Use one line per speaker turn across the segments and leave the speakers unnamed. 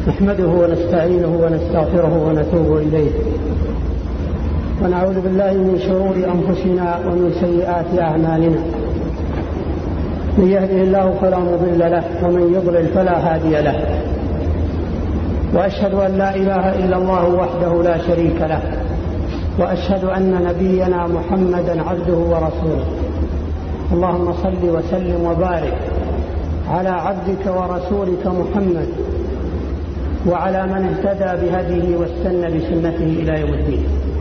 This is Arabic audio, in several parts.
نحمده ونستعينه ونستغفره ونتوب إليه ونعوذ بالله من شرور أنفسنا ومن سيئات أعمالنا. من يهده الله فلا مضل له ومن يضلل فلا هادي له، وأشهد أن لا إله إلا الله وحده لا شريك له، وأشهد أن نبينا محمدا عبده ورسوله. اللهم صل وسلم وبارك على عبدك ورسولك محمد وعلى من اهتدى بهديه واستنى بسنته إلى يوم الدين.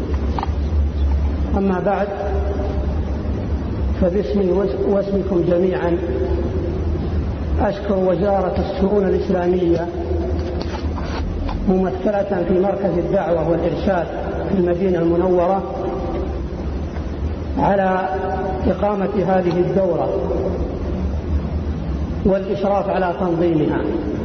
أما بعد، فباسمي واسمكم جميعا أشكر وزارة الشؤون الإسلامية ممثلة في مركز الدعوة والإرشاد في المدينة المنورة على إقامة هذه الدورة والإشراف على تنظيمها،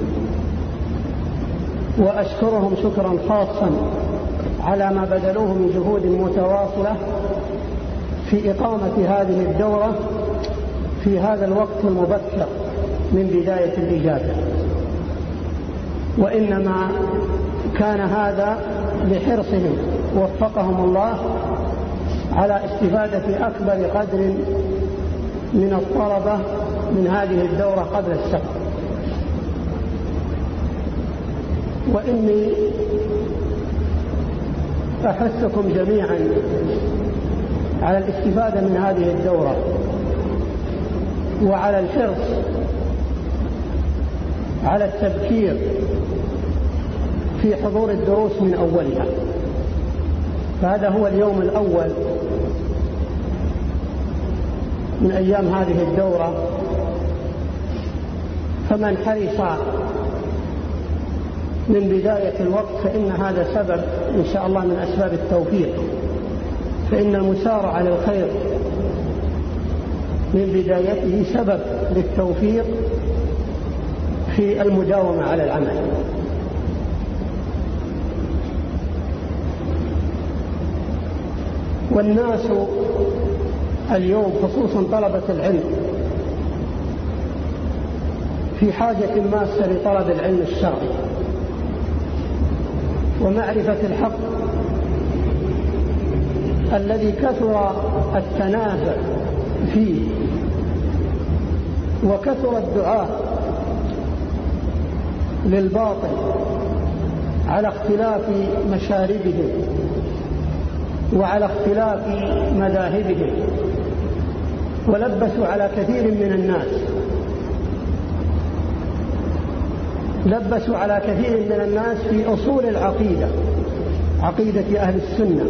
وأشكرهم شكرا خاصا على ما بذلوه من جهود متواصلة في إقامة هذه الدورة في هذا الوقت المبكر من بداية الإجازة. وإنما كان هذا لحرصهم وفقهم الله على استفادة أكبر قدر من الطلبة من هذه الدورة قبل السفر. وإني أحثكم جميعا على الاستفادة من هذه الدورة وعلى الحرص على التبكير في حضور الدروس من أولها. فهذا هو اليوم الأول من أيام هذه الدورة، فمن حرص من بداية الوقت فإن هذا سبب إن شاء الله من أسباب التوفيق، فإن المسارعة للخير من بدايته سبب للتوفيق في المداومة على العمل. والناس اليوم خصوصا طلبة العلم في حاجة ماسة لطلب العلم الشرعي ومعرفة الحق الذي كثر التنازع فيه وكثر الدعاء للباطل على اختلاف مشاربهم وعلى اختلاف مذاهبهم، ولبسوا على كثير من الناس في أصول العقيدة، عقيدة أهل السنة،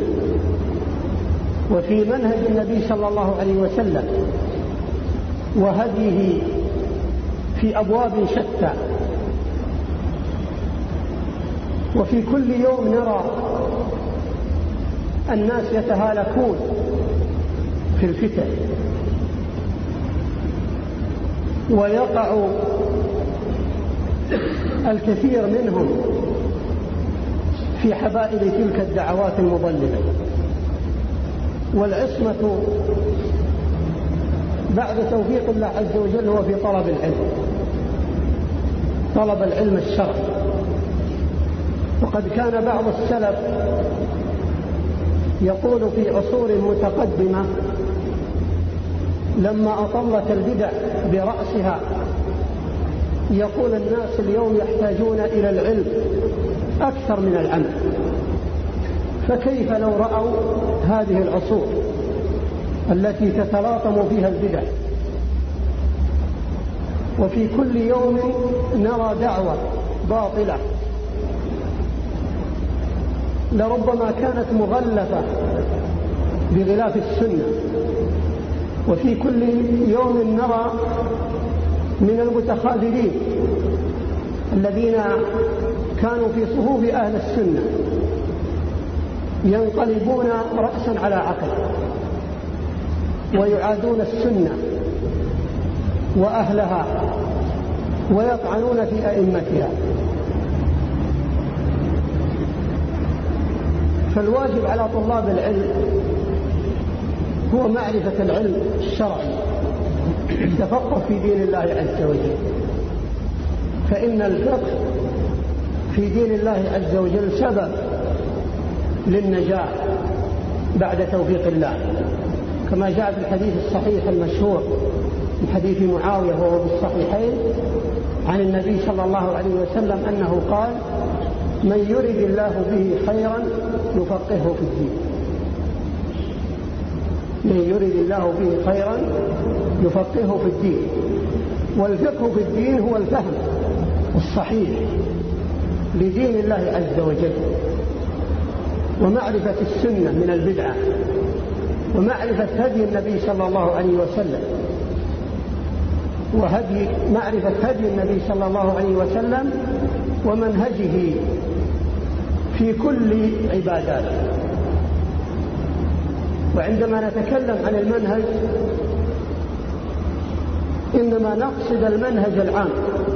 وفي منهج النبي صلى الله عليه وسلم وهديه في أبواب شتى. وفي كل يوم نرى الناس يتهالكون في الفتن، ويقع الكثير منهم في حبائل تلك الدعوات المضللة. والعصمة بعد توفيق الله عز وجل هو في طلب العلم، طلب العلم الشرعي. وقد كان بعض السلف يقول في عصور متقدمة لما أطلت البدع برأسها، يقول الناس اليوم يحتاجون إلى العلم أكثر من العمل، فكيف لو رأوا هذه العصور التي تتلاطم فيها البدع، وفي كل يوم نرى دعوة باطلة لربما كانت مغلفة بغلاف السنة، وفي كل يوم نرى من المتخاذلين الذين كانوا في صفوف أهل السنة ينقلبون رأسا على عقل ويعادون السنة وأهلها ويطعنون في أئمتها. فالواجب على طلاب العلم هو معرفة العلم الشرعي، التفقه في دين الله عز وجل، فإن الفقه في دين الله عز وجل سبب للنجاة بعد توفيق الله، كما جاء في الحديث الصحيح المشهور من حديث معاوية وهو بالصحيحين عن النبي صلى الله عليه وسلم أنه قال: من يرد الله به خيرا يفقهه في الدين. من يرد الله به خيرا يفقهه في الدين. والفقه في الدين هو الفهم الصحيح لدين الله عز وجل، ومعرفة السنة من البدعة، ومعرفة هدي النبي صلى الله عليه وسلم، معرفة هدي النبي صلى الله عليه وسلم ومنهجه في كل عباداته. وعندما نتكلم عن المنهج إنما نقصد المنهج العام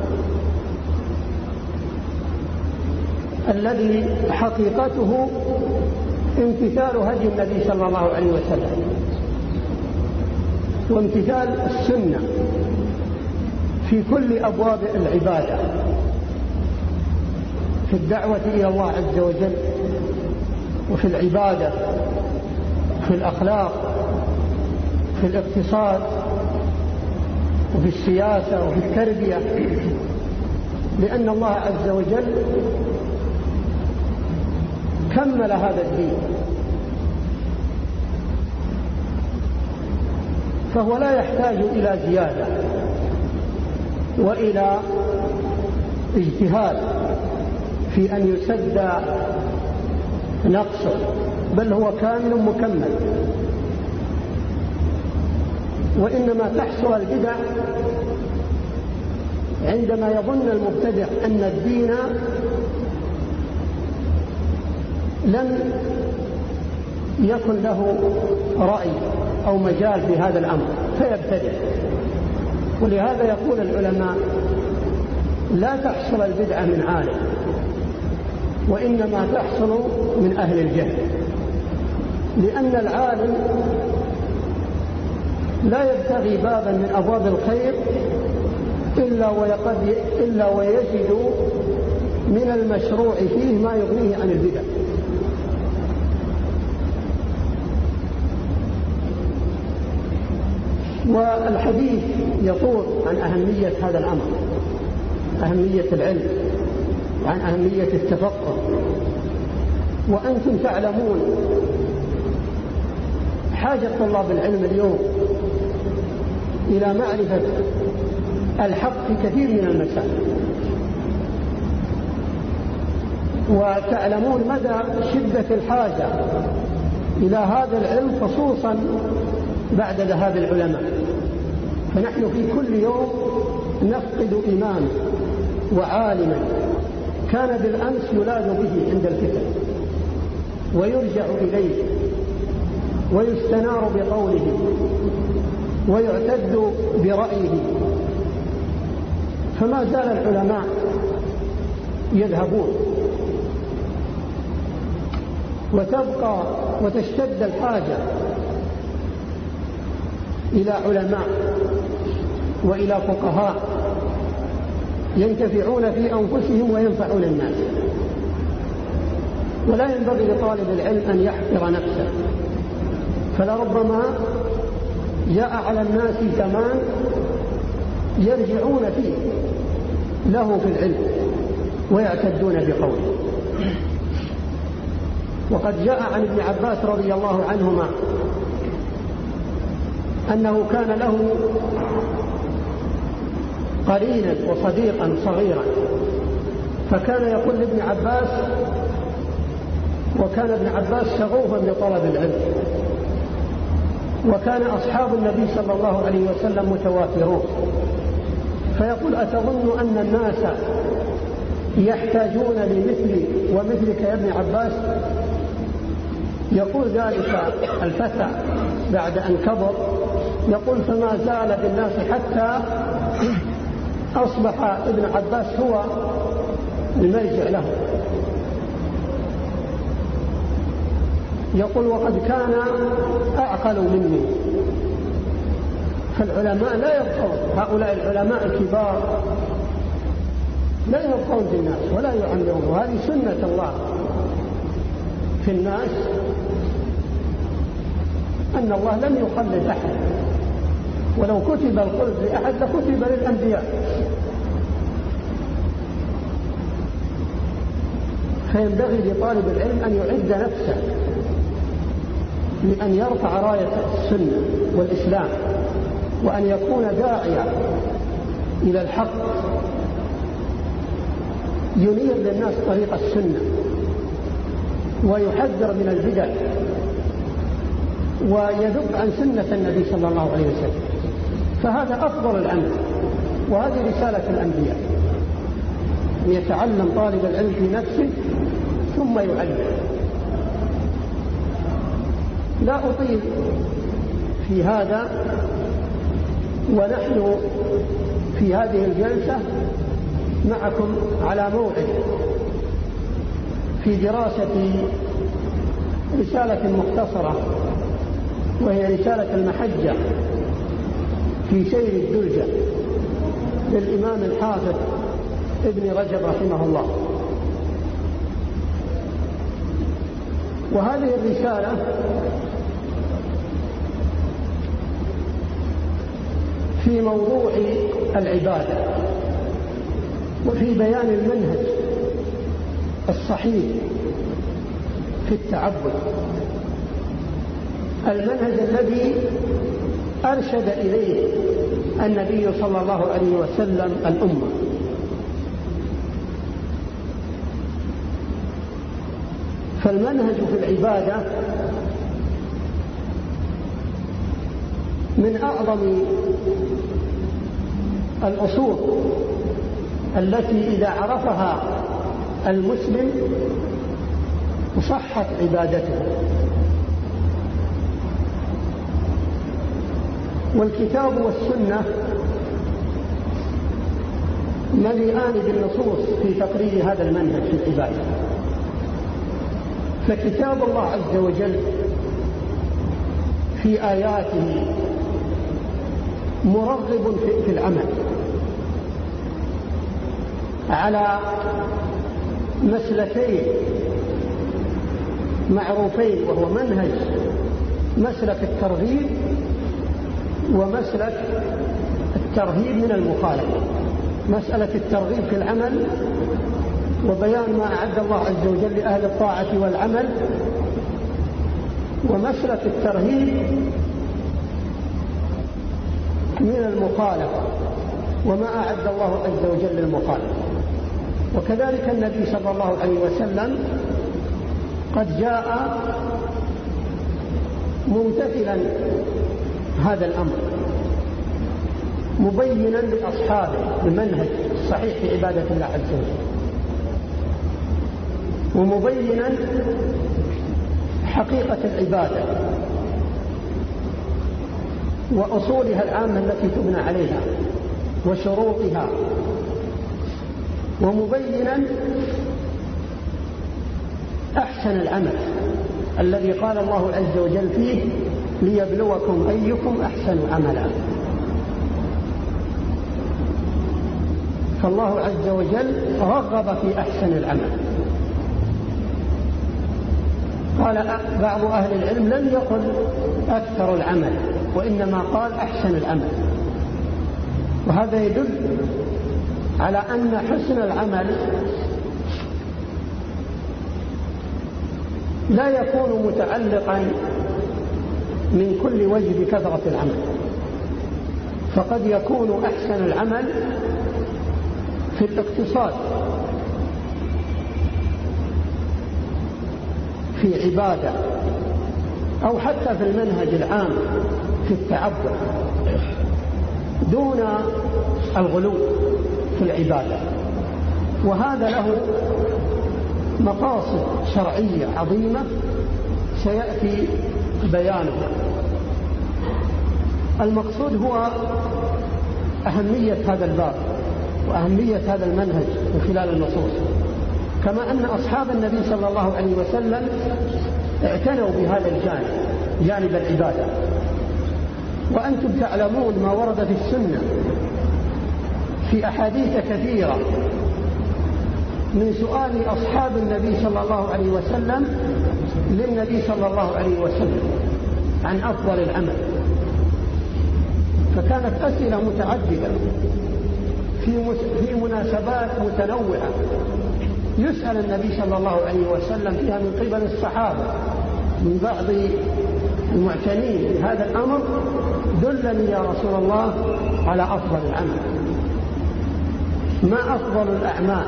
الذي حقيقته امتثال هدي النبي صلى الله عليه وسلم وامتثال السنة في كل أبواب العبادة، في الدعوة إلى الله عز وجل، وفي العبادة، في الأخلاق، في الاقتصاد، وفي السياسة، وفي التربية، لأن الله عز وجل كمل هذا الدين، فهو لا يحتاج إلى زيادة وإلى اجتهاد في أن يسد نقصه، بل هو كامل مكمل. وإنما تحصل البدع عندما يظن المبتدع أن الدين لم يكن له رأي أو مجال في هذا الأمر فيبتدع. ولهذا يقول العلماء: لا تحصل البدعة من عالم، وإنما تحصل من أهل الجهل، لأن العالم لا يبتغي بابا من أبواب الخير إلا ويجد من المشروع فيه ما يغنيه عن البدع. والحديث يطول عن أهمية هذا الأمر، أهمية العلم، وعن أهمية التفقه. وأنتم تعلمون حاجة طلاب العلم اليوم إلى معرفة الحق في كثير من المسائل، وتعلمون مدى شدة الحاجة إلى هذا العلم خصوصا بعد ذهاب العلماء. فنحن في كل يوم نفقد إماما وعالما كان بالأمس يلاذ به عند الفتن ويرجع إليه ويستنار بقوله ويعتد برأيه. فما زال العلماء يذهبون، وتبقى وتشتد الحاجة إلى علماء وإلى فقهاء ينتفعون في أنفسهم وينفعون الناس. ولا ينبغي لطالب العلم أن يحقر نفسه، فلربما جاء على الناس زمان يرجعون فيه له في العلم ويعتدون بقوله. وقد جاء عن ابن عباس رضي الله عنهما أنه كان له قرينا وصديقا صغيرا، فكان يقول لابن عباس، وكان ابن عباس شغوفا بطلب العلم، وكان أصحاب النبي صلى الله عليه وسلم متوافرون، فيقول: أتظن أن الناس يحتاجون لمثلي ومثلك يا ابن عباس؟ يقول ذلك الفتى بعد أن كبر، يقول: فما زال بالناس حتى أصبح ابن عباس هو المرجع له. يقول: وقد كان أعقل مني. فالعلماء لا يبقون، هؤلاء العلماء الكبار لا يبقون في الناس ولا يعمرون، وهذه سنة الله في الناس، أن الله لم يخلد أحد، ولو كتب الخلد لأحد لكتب للأنبياء. فينبغي لطالب العلم أن يعد نفسه لأن يرفع راية السنة والإسلام، وأن يكون داعيا إلى الحق، ينير للناس طريق السنة، ويحذر من البدع، ويذب عن سنة النبي صلى الله عليه وسلم. فهذا أفضل العمل، وهذه رسالة الأنبياء، أن يتعلم طالب العلم في نفسه ثم يعلم. لا أطيل في هذا، ونحن في هذه الجلسة معكم على موعد في دراسة رسالة مختصرة، وهي رسالة المحجة في سير الدلجة للإمام الحافظ ابن رجب رحمه الله. وهذه الرسالة في موضوع العبادة، وفي بيان المنهج الصحيح في التعبد، المنهج الذي أرشد إليه النبي صلى الله عليه وسلم الأمة. فالمنهج في العبادة من أعظم الأصول التي إذا عرفها المسلم صحت عبادته. والكتاب والسنة مليئان بالنصوص في تقرير هذا المنهج في العبادة. فكتاب الله عز وجل في آياته مرغب في العمل على مسلكين معروفين، وهو منهج مسلك الترغيب ومسلك الترهيب من المخالفة. مسألة الترغيب في العمل وبيان ما أعد الله عز وجل لأهل الطاعة والعمل، ومسلك الترهيب من المخالفة وما أعد الله عز وجل للمخالفة. وكذلك النبي صلى الله عليه وسلم قد جاء ممتثلا هذا الأمر، مبينا لأصحابه المنهج الصحيح في عبادة الله عز وجل، ومبينا حقيقة العبادة وأصولها العامة التي تبنى عليها وشروطها، ومبينا أحسن العمل الذي قال الله عز وجل فيه ليبلوكم أيكم أحسن عملا. فالله عز وجل رغب في أحسن العمل. قال بعض أهل العلم لم يقل أكثر العمل، وإنما قال أحسن العمل. وهذا يدل على أن حسن العمل لا يكون متعلقا من كل وجه بكثرة العمل، فقد يكون أحسن العمل في الاقتصاد في عبادة، أو حتى في المنهج العام في التعبد دون الغلو في العبادة. وهذا له مقاصد شرعية عظيمة سيأتي بيانها. المقصود هو أهمية هذا الباب وأهمية هذا المنهج من خلال النصوص، كما أن أصحاب النبي صلى الله عليه وسلم اعتنوا بهذا الجانب، جانب العبادة. وأنتم تعلمون ما ورد في السنة في أحاديث كثيرة من سؤال أصحاب النبي صلى الله عليه وسلم للنبي صلى الله عليه وسلم عن أفضل العمل. فكانت أسئلة متعددة في مناسبات متنوعة يسأل النبي صلى الله عليه وسلم فيها من قبل الصحابة من بعض المعتنين بهذا الأمر: دلني يا رسول الله على أفضل العمل، ما أفضل الأعمال،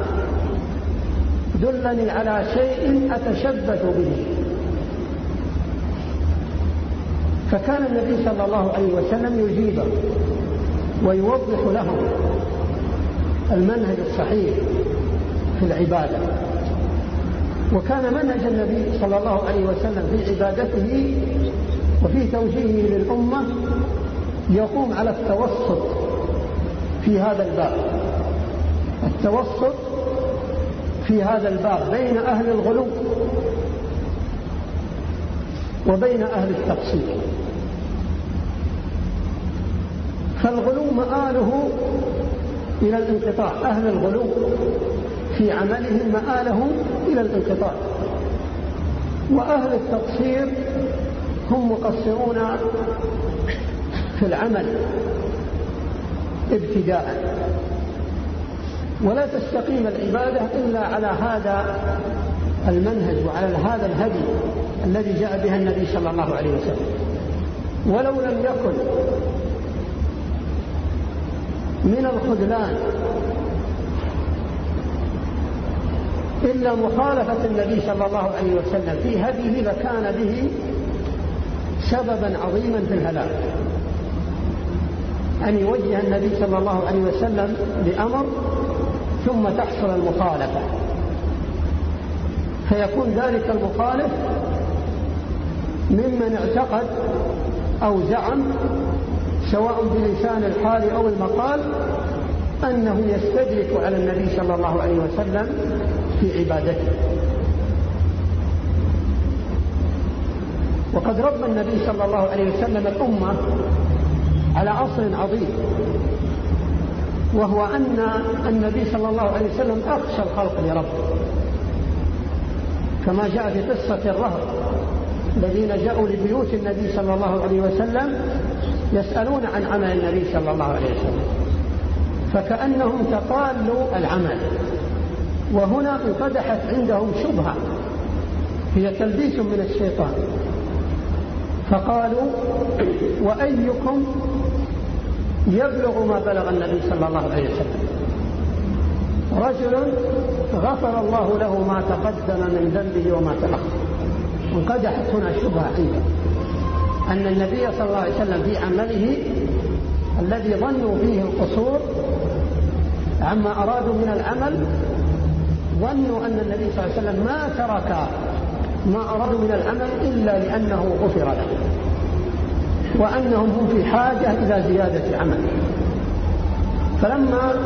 دلني على شيء أتشبث به. فكان النبي صلى الله عليه وسلم يجيبه ويوضح لهم المنهج الصحيح في العبادة. وكان منهج النبي صلى الله عليه وسلم في عبادته وفي توجيهه للأمة يقوم على التوسط في هذا الباب، التوسط في هذا الباب بين أهل الغلو وبين أهل التقصير. فالغلو مآله إلى الانقطاع، أهل الغلو في عملهم مآلهم إلى الانقطاع، وأهل التقصير هم مقصرون في العمل ابتداء. ولا تستقيم العبادة إلا على هذا المنهج وعلى هذا الهدي الذي جاء بها النبي صلى الله عليه وسلم. ولو لم يكن من الخذلان إلا مخالفة النبي صلى الله عليه وسلم في هديه لكان به سببا عظيما في الهلاك، أن يوجه النبي صلى الله عليه وسلم بأمر ثم تحصل المخالفة، فيكون ذلك المخالف ممن اعتقد أو زعم سواء بلسان الحال أو المقال أنه يستدرك على النبي صلى الله عليه وسلم في عبادته. وقد ربى النبي صلى الله عليه وسلم الأمة على أصل عظيم، وهو أن النبي صلى الله عليه وسلم أخشى الخلق لربه، كما جاء في قصة الرهط الذين جاءوا لبيوت النبي صلى الله عليه وسلم يسألون عن عمل النبي صلى الله عليه وسلم، فكأنهم تقالوا العمل. وهنا انقدحت عندهم شبهة هي تلبيس من الشيطان، فقالوا: وأيكم يبلغ ما بلغ النبي صلى الله عليه وسلم؟ رجل غفر الله له ما تقدم من ذنبه وما تأخر. انقدحت هنا شبهة عنده أن النبي صلى الله عليه وسلم في عمله الذي ظنوا فيه القصور عما أرادوا من العمل، ظنوا أن النبي صلى الله عليه وسلم ما ترك ما أرادوا من العمل إلا لأنه غفر له، وأنهم هم في حاجة إلى زيادة عمل. فلما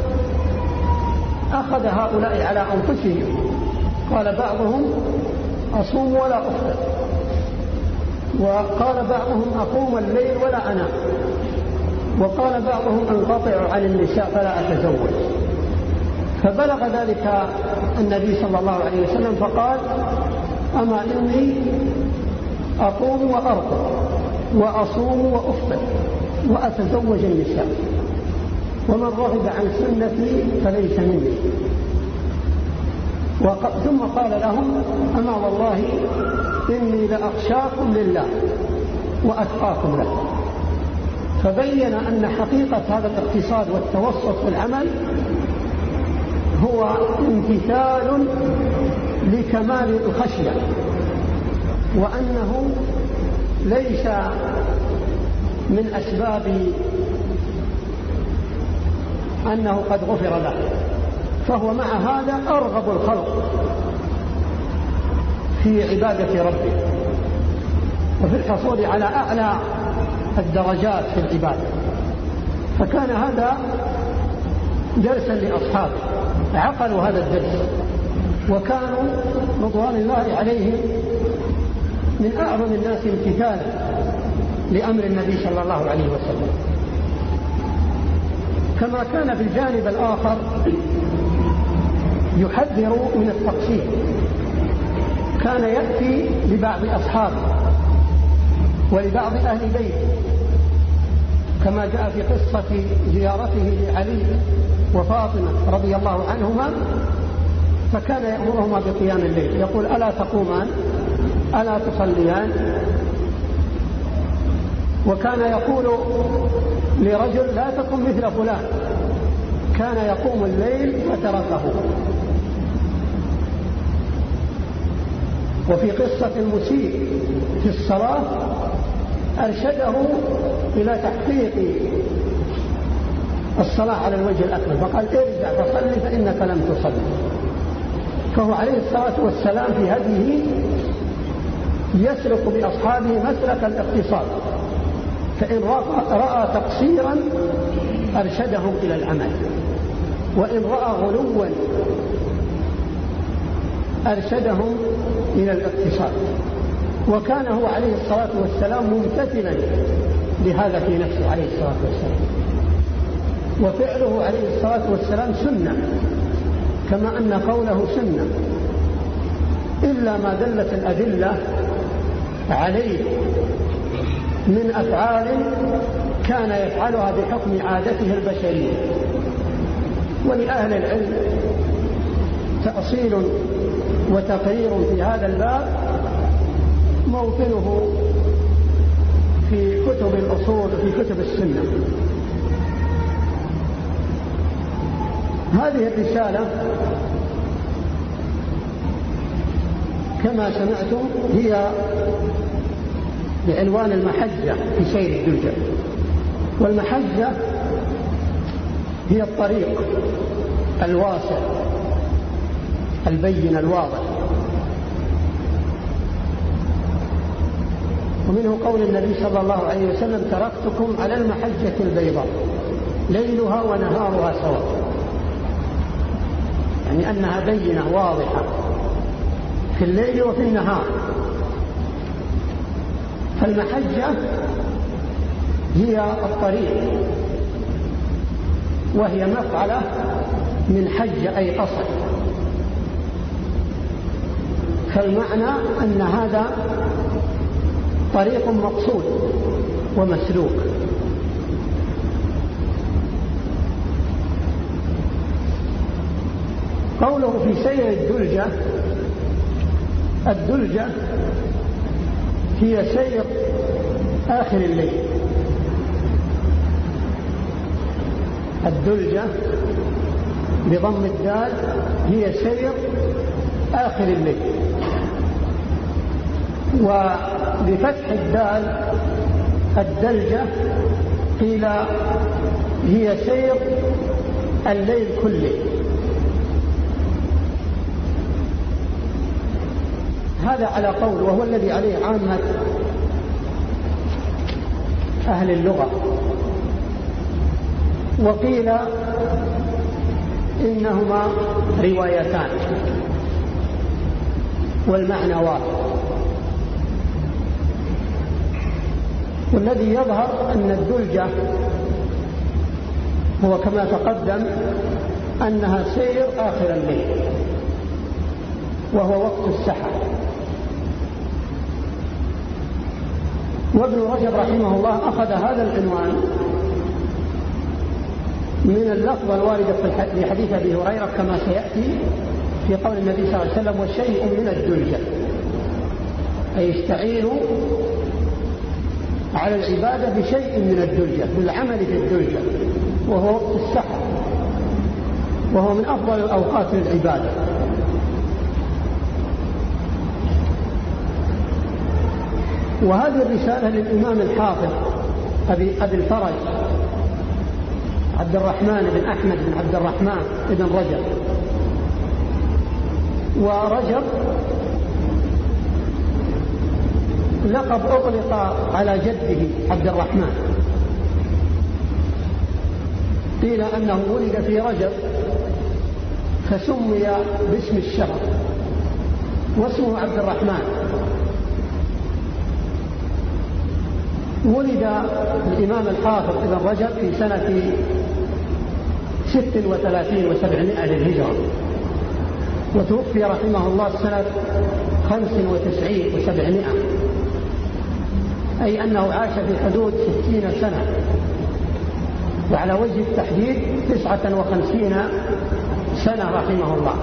أخذ هؤلاء على أنفسهم قال بعضهم: أصوم ولا أفطر، وقال بعضهم: أقوم الليل ولا أنام، وقال بعضهم: أنقطع عن النساء فلا أتزوج. فبلغ ذلك النبي صلى الله عليه وسلم فقال: أما إني أقوم وأرقد وأصوم وأفطر وأتزوج النساء، ومن رغب عن سنتي فليس مني. ثم قال لهم: أما والله إني لأخشاكم لله وأتقاكم له. فبين أن حقيقة هذا الاقتصاد والتوسط في العمل هو امتثال لكمال الخشية، وأنه ليس من أسباب أنه قد غفر له، فهو مع هذا أرغب الخلق في عبادة ربه وفي الحصول على أعلى الدرجات في العبادة. فكان هذا درسا لأصحابه، عقلوا هذا الدرس، وكانوا رضوان الله عليهم من أعظم الناس امتثالا لأمر النبي صلى الله عليه وسلم. كما كان في الجانب الآخر يحذر من التقصير. كان يأتي لبعض أصحابه ولبعض أهل بيته كما جاء في قصة زيارته لعلي وفاطمة رضي الله عنهما، فكان يأمرهما بقيام الليل، يقول: ألا تقومان؟ ألا تصليان؟ وكان يقول لرجل: لا تكن مثل فلان، كان يقوم الليل فتركه. وفي قصة المسيء في الصلاة أرشده إلى تحقيق الصلاة على الوجه الأكمل، فقال: ارجع فصلي فإنك لم تصلي. فهو عليه الصلاة والسلام في هذه يسلك بأصحابه مسلك الاقتصاد، فإن رأى تقصيرا أرشدهم إلى العمل، وإن رأى غلوا أرشدهم إلى الاقتصاد. وكان هو عليه الصلاة والسلام ممتثلا لهذا في نفسه عليه الصلاة والسلام، وفعله عليه الصلاة والسلام سنة، كما أن قوله سنة، إلا ما دلت الأدلة عليه من أفعال كان يفعلها بحكم عادته البشرية. ولأهل العلم تأصيل وتقرير في هذا الباب موطنه في كتب الأصول وفي كتب السنة. هذه الرسالة كما سمعتم هي بعنوان المحجة في سير الدلجة. والمحجة هي الطريق الواسع البين الواضح. ومنه قول النبي صلى الله عليه وسلم: تركتكم على المحجة البيضاء ليلها ونهارها سواء، يعني أنها بينة واضحة في الليل وفي النهار. فالمحجة هي الطريق، وهي مفعلة من حج أي قصد، فالمعنى أن هذا طريق مقصود ومسلوك. قوله في سير الدلجة، الدلجة هي سير آخر الليل. الدلجة بضم الدال هي سير آخر الليل، وبفتح الدال الدلجة قيل هي سير الليل كله. هذا على قول، وهو الذي عليه عامة أهل اللغة. وقيل إنهما روايتان والمعنى واحد. والذي يظهر أن الدلجة هو كما تقدم أنها سير آخر الليل، وهو وقت السحر. وابن رجب رحمه الله أخذ هذا العنوان من اللفظة الواردة في حديث أبي هريرة كما سيأتي في قول النبي صلى الله عليه وسلم: وشيء من الدلجة، أي استعينوا على العبادة بشيء من الدلجة، بالعمل في الدلجة، وهو وقت السحر، وهو من أفضل الأوقات للعبادة. وهذه الرسالة للإمام الحافظ أبي الفرج عبد الرحمن بن أحمد بن عبد الرحمن بن رجب. ورجب لقب أطلق على جده عبد الرحمن، قيل أنه ولد في رجب فسمي باسم الشهر، واسمه عبد الرحمن. ولد الإمام الحافظ ابن رجب في سنة 36 و700 للهجرة، وتوفي رحمه الله سنة 95 و700، أي أنه عاش في حدود 60 سنة، وعلى وجه التحديد 59 سنة رحمه الله.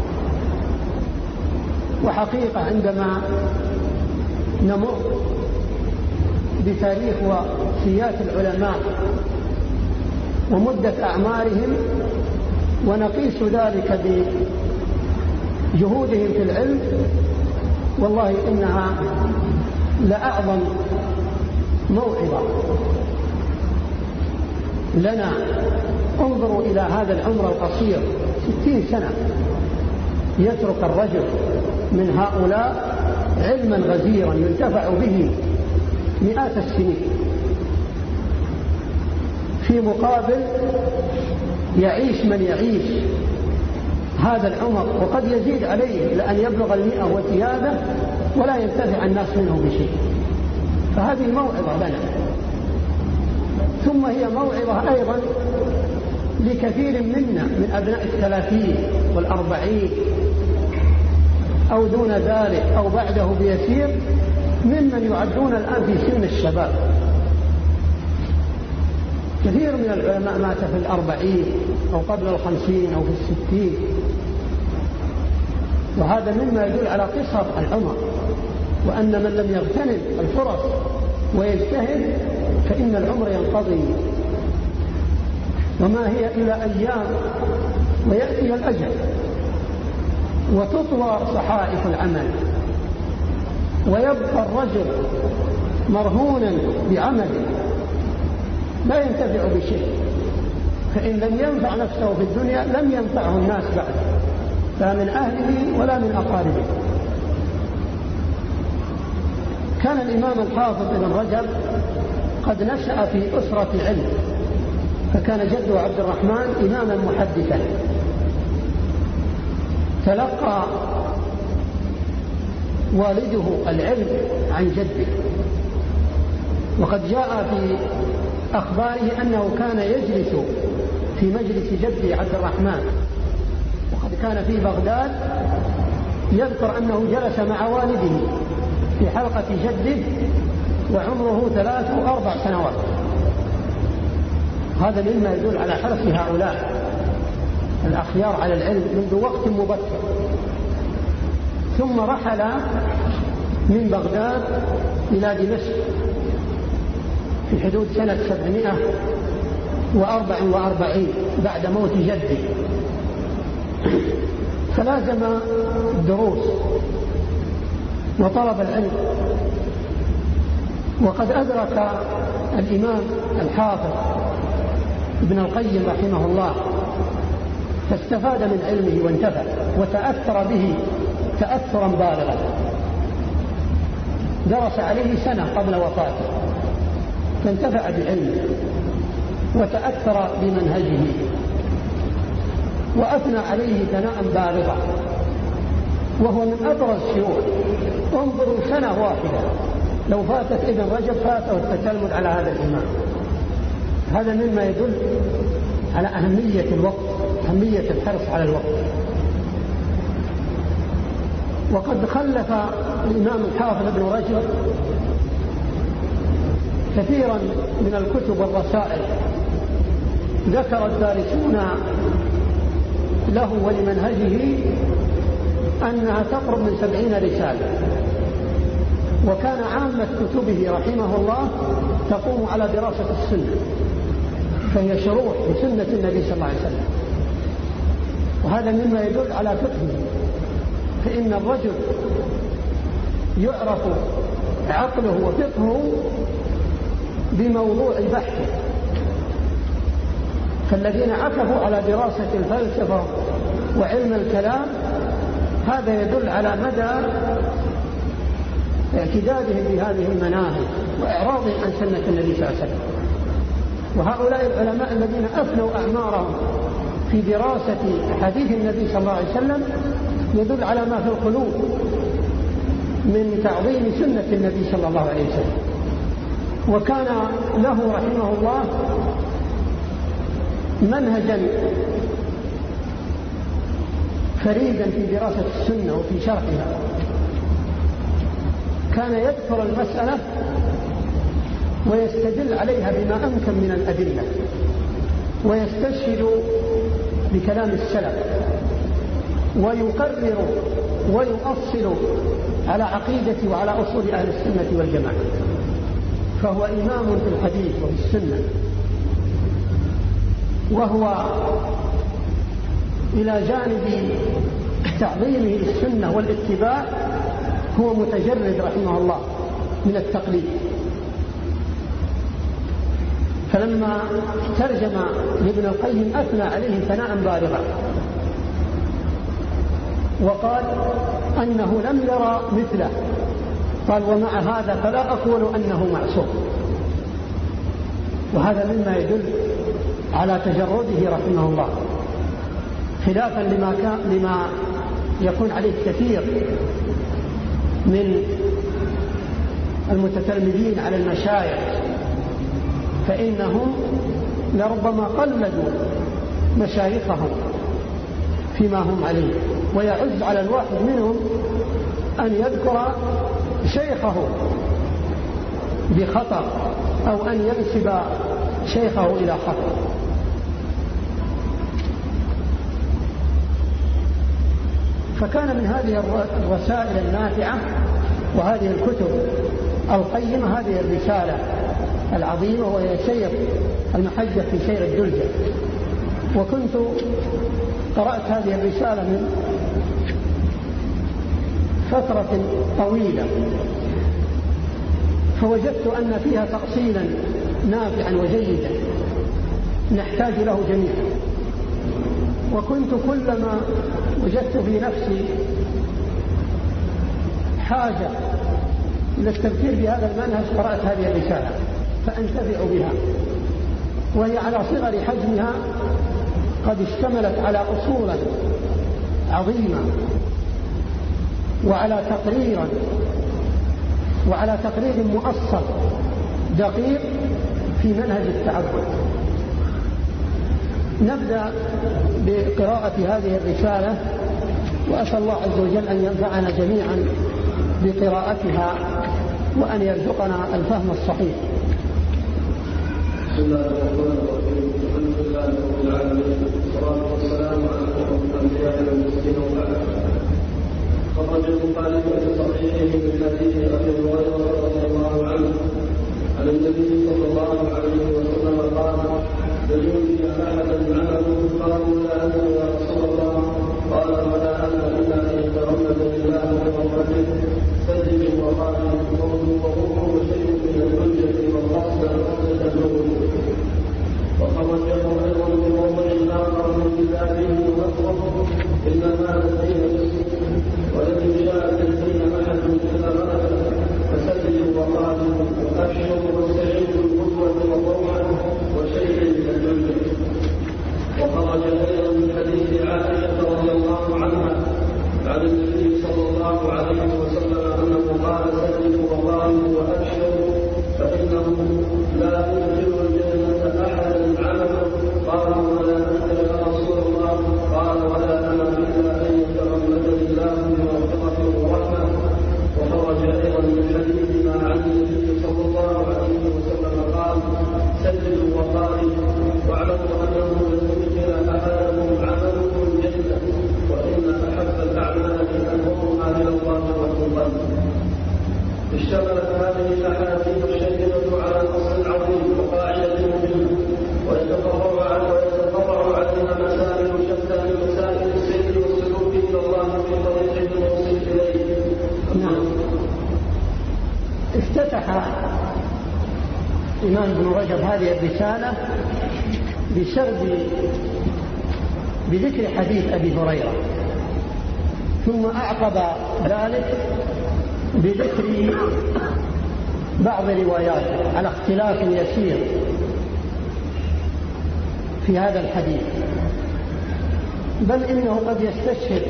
وحقيقة عندما نمر بتاريخ وفيات العلماء ومدة أعمارهم ونقيس ذلك بجهودهم في العلم، والله إنها لأعظم موعظة لنا. انظروا إلى هذا العمر القصير، 60 سنة يترك الرجل من هؤلاء علما غزيرا ينتفع به مئات السنين، في مقابل يعيش من يعيش هذا العمر وقد يزيد عليه لأن يبلغ 100 وزيادة ولا ينتفع الناس منه بشيء. فهذه موعظة لنا، ثم هي موعظة أيضا لكثير منا من أبناء 30 و40 أو دون ذلك أو بعده بيسير، ممن يعدون الآن في سن الشباب. كثير من العلماء مات في 40 أو قبل 50 أو في 60، وهذا مما يدل على قصر العمر، وأن من لم يغتنم الفرص ويجتهد فإن العمر ينقضي، وما هي إلا أيام ويأتي الأجل وتطوى صحائف العمل، ويبقى الرجل مرهونا بعمله لا ينتفع بشيء، فإن لم ينفع نفسه في الدنيا لم ينفعه الناس بعد، لا من أهله ولا من أقاربه. كان الإمام الحافظ ابن رجب قد نشأ في أسرة علم، فكان جده عبد الرحمن إماما محدثا، تلقى والده العلم عن جده، وقد جاء في أخباره أنه كان يجلس في مجلس جده عبد الرحمن، وقد كان في بغداد يذكر أنه جلس مع والده في حلقة جده وعمره 3 أو 4 سنوات. هذا مما يدل على حرص هؤلاء الأخيار على العلم منذ وقت مبكر. ثم رحل من بغداد إلى دمشق في حدود سنة 744 بعد موت جده، فلازم الدروس وطلب العلم. وقد أدرك الإمام الحافظ ابن القيم رحمه الله، فاستفاد من علمه وانتفع وتأثر به تأثرا بالغا، درس عليه سنة قبل وفاته فانتفع بعلمه وتأثر بمنهجه وأثنى عليه ثناء بالغا، وهو من أبرز شيوخ. انظروا سنة واحدة لو فاتت ابن رجب فاته التتلمذ على هذا الإمام. هذا مما يدل على أهمية الوقت، أهمية الحرص على الوقت. وقد خلف الإمام الحافظ ابن رجب كثيرا من الكتب والرسائل، ذكر الدارسون له ولمنهجه أنها تقرب من 70 رسالة، وكان عامة كتبه رحمه الله تقوم على دراسة السنة، فهي شروح بسنة النبي صلى الله عليه وسلم. وهذا مما يدل على فقهه، فإن الرجل يعرف عقله وفقهه بموضوع بحثه. فالذين عكفوا على دراسة الفلسفة وعلم الكلام هذا يدل على مدى اعتدادهم بهذه المناهج وإعراضهم عن سنة النبي صلى الله عليه وسلم. وهؤلاء العلماء الذين أفنوا أعمارهم في دراسة حديث النبي صلى الله عليه وسلم يدل على ما في القلوب من تعظيم سنة النبي صلى الله عليه وسلم. وكان له رحمه الله منهجا فريدا في دراسة السنة وفي شرحها، كان يذكر المسألة ويستدل عليها بما أمكن من الأدلة، ويستشهد بكلام السلف، ويقرر ويؤصل على عقيدة وعلى أصول أهل السنة والجماعة، فهو إمام في الحديث وفي السنة، وهو إلى جانب تعظيمه للسنة والاتباع هو متجرد رحمه الله من التقليد. فلما ترجم لابن القيم أثنى عليه ثناء بالغا، وقال أنه لم يرى مثله، قال ومع هذا فلا أقول أنه معصوم. وهذا مما يدل على تجرده رحمه الله، خلافا لما يكون عليه كثير من المتتلمذين على المشايخ، فإنهم لربما قلدوا مشايخهم فيما هم عليه، ويعز على الواحد منهم أن يذكر شيخه بخطأ أو أن ينسب شيخه إلى خطأ. فكان من هذه الرسائل النافعة وهذه الكتب القيمة هذه الرسالة العظيمة، وهي سير المحجة في سير الدلجة. وكنت قرأت هذه الرسالة من فترة طويلة، فوجدت أن فيها تأصيلا نافعا وجيدا نحتاج له جميعا. وكنت كلما وجدت في نفسي حاجة إلى التفكير بهذا المنهج قرأت هذه الرسالة فأنتفع بها، وهي على صغر حجمها قد اشتملت على أصولا عظيمة وعلى تقرير مؤصل دقيق في منهج التعبد. نبدأ بقراءة هذه الرسالة، وأسأل الله عز وجل أن ينفعنا جميعا بقراءتها وأن يرزقنا الفهم الصحيح.
بسم الله الرحمن الرحيم. الحمد لله رب العالمين، والصلاة والسلام على أشرف الأنبياء والمرسلين وبعد. خرج البخاري في صحيحه من حديث أبي هريرة رضي الله عنه عن النبي صلى الله عليه وسلم قال: يجوز أحدا عمله قالوا لا أنت يا رسول الله، قال ولا أنا إلا أن يتغمد بالله ورحمته سجد وقال وهو شيء من الحجة والقصد حجة النور. وخرجه أيضا بموضع آخر من كتابه وأخره إنما الدين بالسجن ولم يشاء الدين أحد إلا غلبه فسجد وقال وأبشر واستعيد القدوة والروعة وشيء من الحجة. وخرج أيضا من حديث عائشة رضي الله عنها عن النبي صلى الله عليه وسلم أنه قال سجدوا وقالوا وأبشروا فإنه لا يدخل الجنة أحدا عمله. قالوا ولا أنت يا رسول الله، قال ولا أنا إلا أن يتغمدني الله بمغفرة ورحمة. وخرج أيضا من حديث ما عن النبي صلى الله عليه وسلم قال سجدوا وقالوا واعلموا أنه لن يدخل أحدهم عمله الجنة وإن أحب الأعمال أنفسها إلى الله والقلب. اشتملت هذه الأحاديث الشريفة على نص عظيم وقاعدة مهمة، ويتفرع عليها مسائل شتى من مسائل السير والسلوك إلى الله في طريق الموصل إليه.
نعم. افتتح الإمام ابن رجب هذه الرسالة بذكر حديث أبي هريرة، ثم أعقب ذلك بذكر بعض رواياته على اختلاف يسير في هذا الحديث، بل إنه قد يستشهد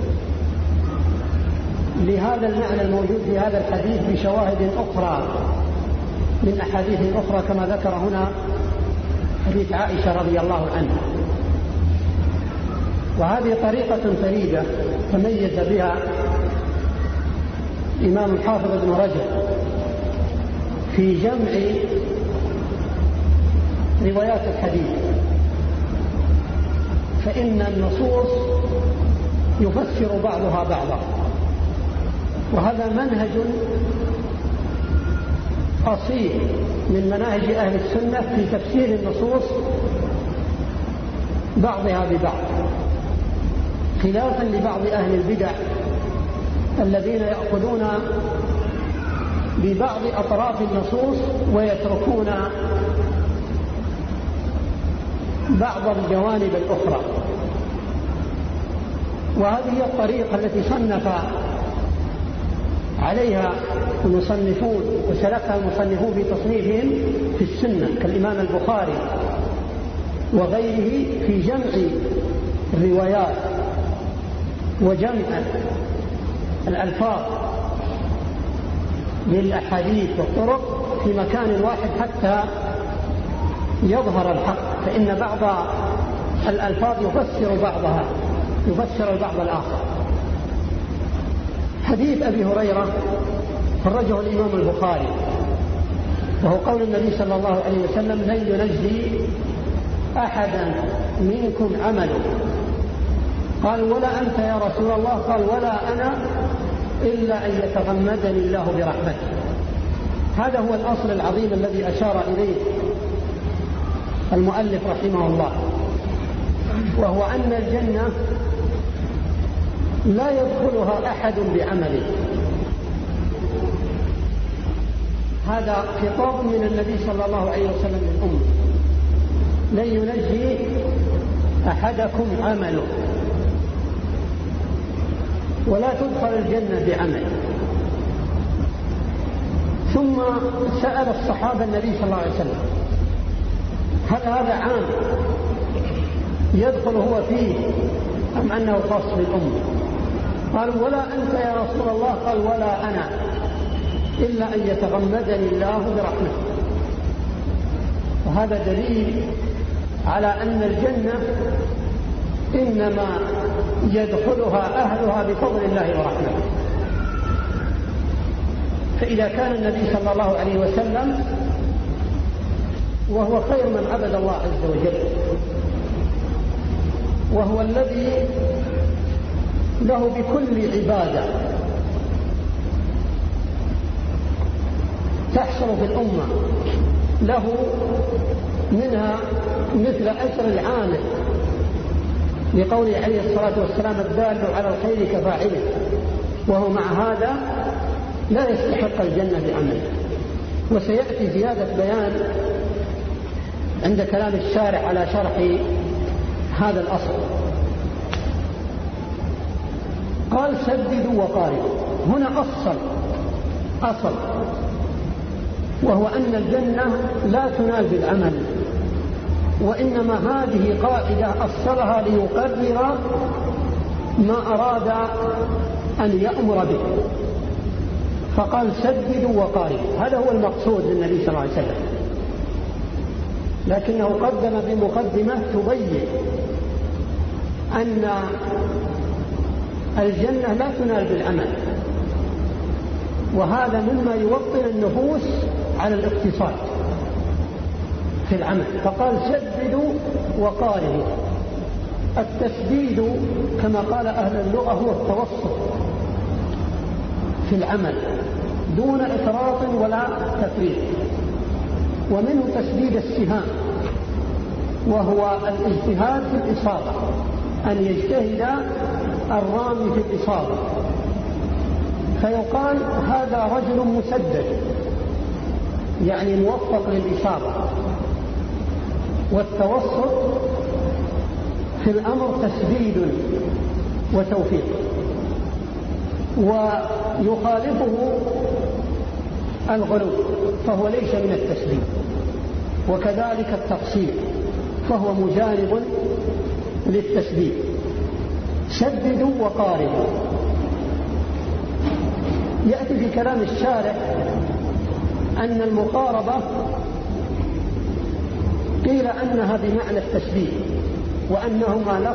لهذا المعنى الموجود في هذا الحديث بشواهد أخرى من أحاديث أخرى، كما ذكر هنا حديث عائشة رضي الله عنها. وهذه طريقة فريدة تميز بها الإمام الحافظ ابن رجب في جمع روايات الحديث، فإن النصوص يفسر بعضها بعضا، وهذا منهج أصيل من مناهج أهل السنة في تفسير النصوص بعضها ببعض، خلافا لبعض أهل البدع الذين يأخذون ببعض أطراف النصوص ويتركون بعض الجوانب الأخرى. وهذه هي الطريقة التي صنف عليها المصنفون وسلكها المصنفون في تصنيفهم في السنة كالإمام البخاري وغيره في جمع الروايات وجمع الألفاظ للأحاديث والطرق في مكان واحد حتى يظهر الحق، فإن بعض الألفاظ يفسر البعض الآخر. حديث أبي هريرة خرجه الإمام البخاري، وهو قول النبي صلى الله عليه وسلم: لن ينجي أحدا منكم عمله. قال: ولا أنت يا رسول الله؟ قال: ولا أنا إلا أن يتغمدني الله برحمته. هذا هو الأصل العظيم الذي أشار إليه المؤلف رحمه الله، وهو أن الجنة لا يدخلها أحد بعمله. هذا خطاب من النبي صلى الله عليه وسلم للأمة: لن ينجي أحدكم عمله، ولا تدخل الجنة بعمل. ثم سأل الصحابة النبي صلى الله عليه وسلم: هل هذا عام يدخل هو فيه أم أنه خاص بالأمة؟ قالوا: ولا أنت يا رسول الله؟ قال: ولا أنا إلا أن يتغمدني الله برحمته. وهذا دليل على أن الجنة إنما يدخلها أهلها بفضل الله ورحمته. فإذا كان النبي صلى الله عليه وسلم وهو خير من عبد الله عز وجل، وهو الذي له بكل عبادة تحصل في الأمة له منها مثل أجر العامل، لقوله عليه الصلاة والسلام: الدال على الخير كفاعله، وهو مع هذا لا يستحق الجنة بعمله. وسيأتي زيادة بيان عند كلام الشارع على شرح هذا الأصل. قال: سددوا وقاربوا. هنا أصل، وهو أن الجنة لا تنال بالعمل، وإنما هذه قاعدة أصلها ليقرر ما أراد أن يأمر به، فقال: سددوا وقاربوا. هذا هو المقصود للنبي صلى الله عليه وسلم، لكنه قدم بمقدمة تبين أن الجنة لا تنال بالعمل، وهذا مما يوطن النفوس على الاقتصاد في العمل. فقال: سددوا وقاربوا. التسديد كما قال أهل اللغة هو التوسط في العمل دون إفراط ولا تفريط، ومنه تسديد السهام، وهو الاجتهاد في الإصابة، أن يجتهد الرامي في الإصابة، فيقال: هذا رجل مسدد، يعني موفق للإصابة. والتوسط في الأمر تسديد وتوفيق، ويخالفه الغلو فهو ليس من التسديد، وكذلك التقصير فهو مجانب للتسديد. سددوا وقاربوا. يأتي في كلام الشارع أن المقاربة قيل أنها بمعنى التسديد، وأنهما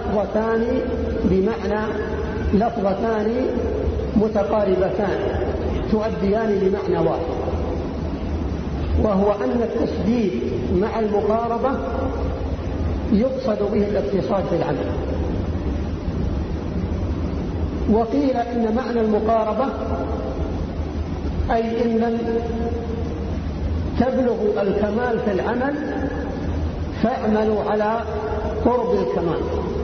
لفظتان متقاربتان تؤديان لمعنى واحد، وهو أن التشديد مع المقاربة يقصد به الاقتصاد في العمل. وقيل إن معنى المقاربة أي إن لم تبلغوا الكمال في العمل فاعملوا على قرب الكمال.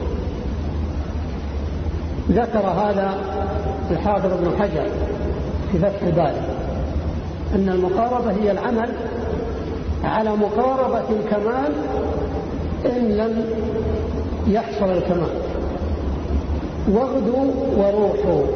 ذكر هذا الحافظ ابن حجر في فتح الباري أن المقاربة هي العمل على مقاربة الكمال إن لم يحصل الكمال. واغدوا وروحوا.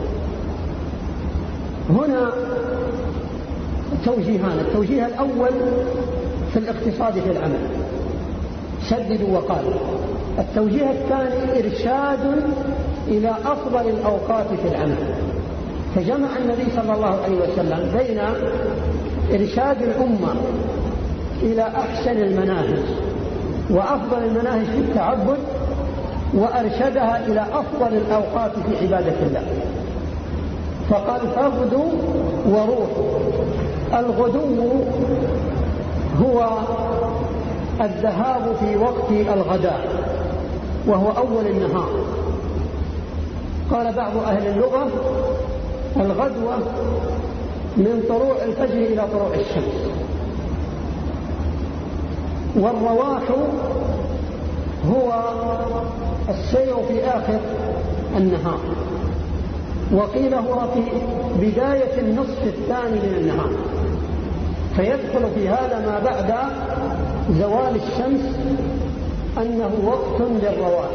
هنا توجيهان: التوجيه الأول في الاقتصاد في العمل، سددوا وقالوا. التوجيه الثاني إرشاد إلى أفضل الأوقات في العمل. فجمع النبي صلى الله عليه وسلم بين إرشاد الأمة إلى أحسن المناهج وأفضل المناهج في التعبد، وأرشدها إلى أفضل الأوقات في عبادة الله. فقال: فاغدوا وروحوا. الغدو هو الذهاب في وقت الغداء وهو أول النهار. قال بعض أهل اللغة: الغدوة من طلوع الفجر إلى طلوع الشمس. والرواح هو السير في آخر النهار، وقيل هو في بداية النصف الثاني من النهار، فيدخل في هذا ما بعد زوال الشمس أنه وقت للرواح،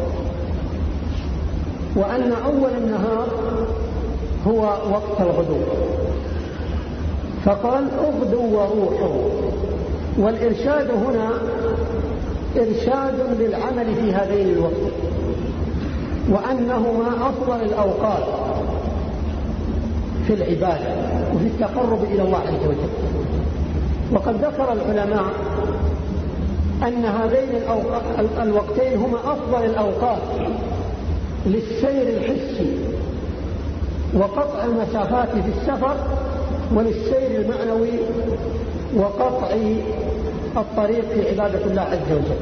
وأن أول النهار هو وقت الغدو. فقال: اغدوا وروحوا. والإرشاد هنا إرشاد للعمل في هذين الوقت، وأنهما أفضل الأوقات في العبادة وفي التقرب إلى الله عز وجل. وقد ذكر العلماء أن هذين الوقتين هما أفضل الأوقات للسير الحسي وقطع المسافات في السفر، وللسير المعنوي وقطع الطريق في عبادة الله عز وجل.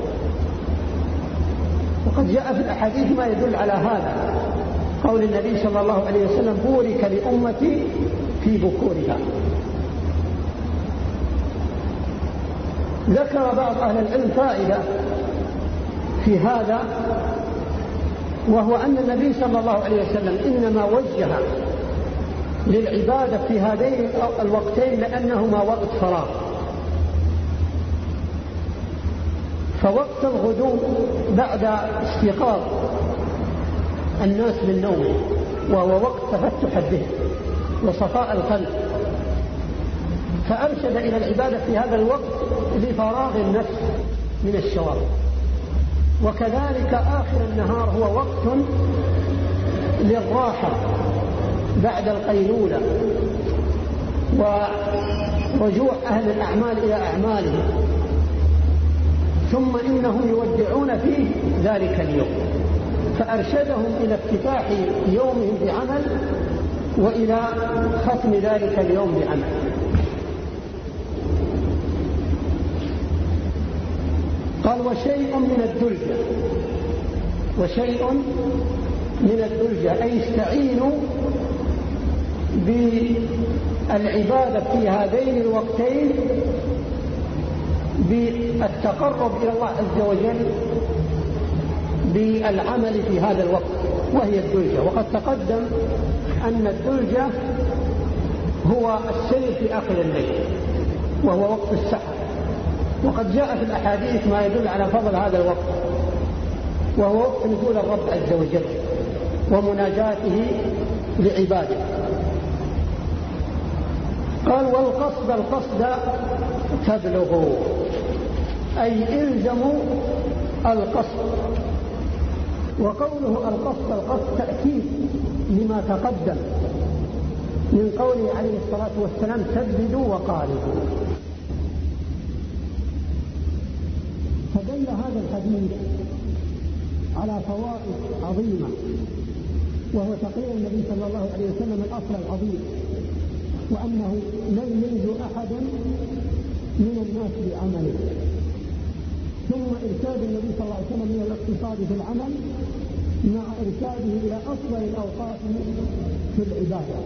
وقد جاء في الأحاديث ما يدل على هذا، قول النبي صلى الله عليه وسلم: بورك لأمتي في بكورها. ذكر بعض أهل العلم فائدة في هذا، وهو أن النبي صلى الله عليه وسلم إنما وجه للعبادة في هذين الوقتين لأنهما وقت فراغ. فوقت الغدو بعد استيقاظ الناس من نومه، وهو وقت تفتح الذهن وصفاء القلب، فأرشد إلى العبادة في هذا الوقت لفراغ النفس من الشواغل. وكذلك آخر النهار هو وقت للراحة بعد القيلولة ورجوع أهل الأعمال إلى أعمالهم، ثم إنهم يودعون فيه ذلك اليوم، فأرشدهم إلى افتتاح يومهم بعمل وإلى ختم ذلك اليوم بعمل. قال: وشيء من الدلجة أي استعينوا بالعبادة في هذين الوقتين بالتقرب إلى الله عز وجل بالعمل في هذا الوقت، وهي الدلجة. وقد تقدم أن الدلجة هو السير في آخر الليل وهو وقت السحر. وقد جاء في الأحاديث ما يدل على فضل هذا الوقت، وهو وقت نزول الرب عز وجل ومناجاته لعباده. قال: القصد تبلغوا، أي إلزموا القصد. وقوله القصد تأكيد لما تقدم من قوله عليه الصلاة والسلام: سددوا وقاربوا. فدل هذا الحديث على فوائد عظيمة، وهو تقرير النبي صلى الله عليه وسلم الأصل العظيم، وأنه لن ينجو أحد من الناس بعمله، ثم إرشاد النبي صلى الله عليه وسلم من الاقتصاد في العمل مع إرشاده إلى أفضل الأوقات في العبادة.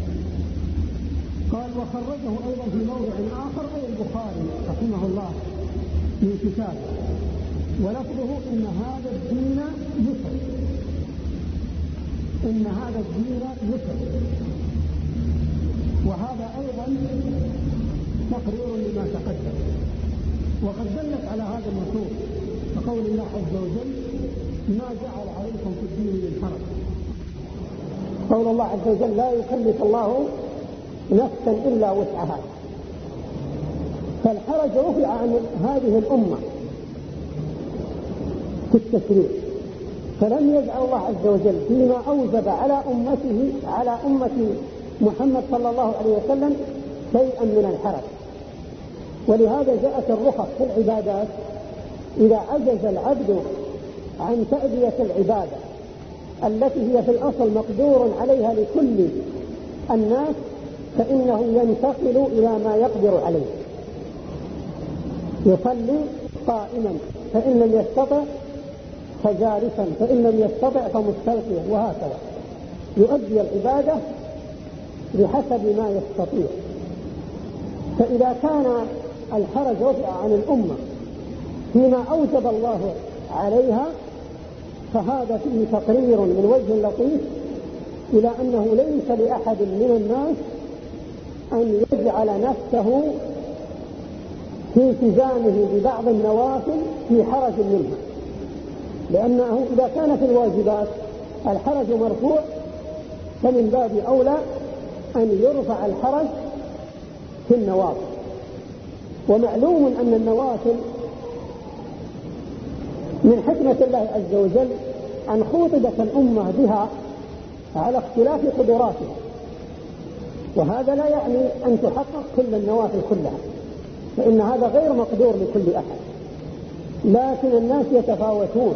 قال: وخرجه أيضا في موضع آخر أي البخاري رحمه الله من كتابه، ولفظه: إن هذا الدين يسر، إن هذا الدين يسر. وهذا أيضا تقرير لما تقدم، وقد دلت على هذا النصوص فقول الله عز وجل: ما جعل عليكم في الدين من حرج. قول الله عز وجل: لا يكلف الله نفسا إلا وسعها. فالحرج رفع عن هذه الأمة في التشريع، فلم يجعل الله عز وجل فيما أوجب على أمته، على أمة محمد صلى الله عليه وسلم، شيئا من الحرج. ولهذا جاءت الرخص في العبادات إذا عجز العبد عن تأدية العبادة التي هي في الأصل مقدور عليها لكل الناس، فإنه ينتقل إلى ما يقدر عليه، يصلي قائما فإن لم يستطع فجالسا، فإن لم يستطع فمستلقيا، وهكذا يؤدي العبادة بحسب ما يستطيع. فإذا كان الحرج رفع عن الأمة فيما أوجب الله عليها، فهذا فيه تقرير من وجه لطيف إلى أنه ليس لأحد من الناس أن يجعل نفسه في التزامه ببعض النوافل في حرج منها، لأنه إذا كان في الواجبات الحرج مرفوع، فمن باب أولى أن يرفع الحرج في النوافل. ومعلوم أن النوافل من حكمة الله عز وجل أن خوطبت الأمة بها على اختلاف قدراتها، وهذا لا يعني أن تحقق كل النوافل كلها، فإن هذا غير مقدور لكل أحد، لكن الناس يتفاوتون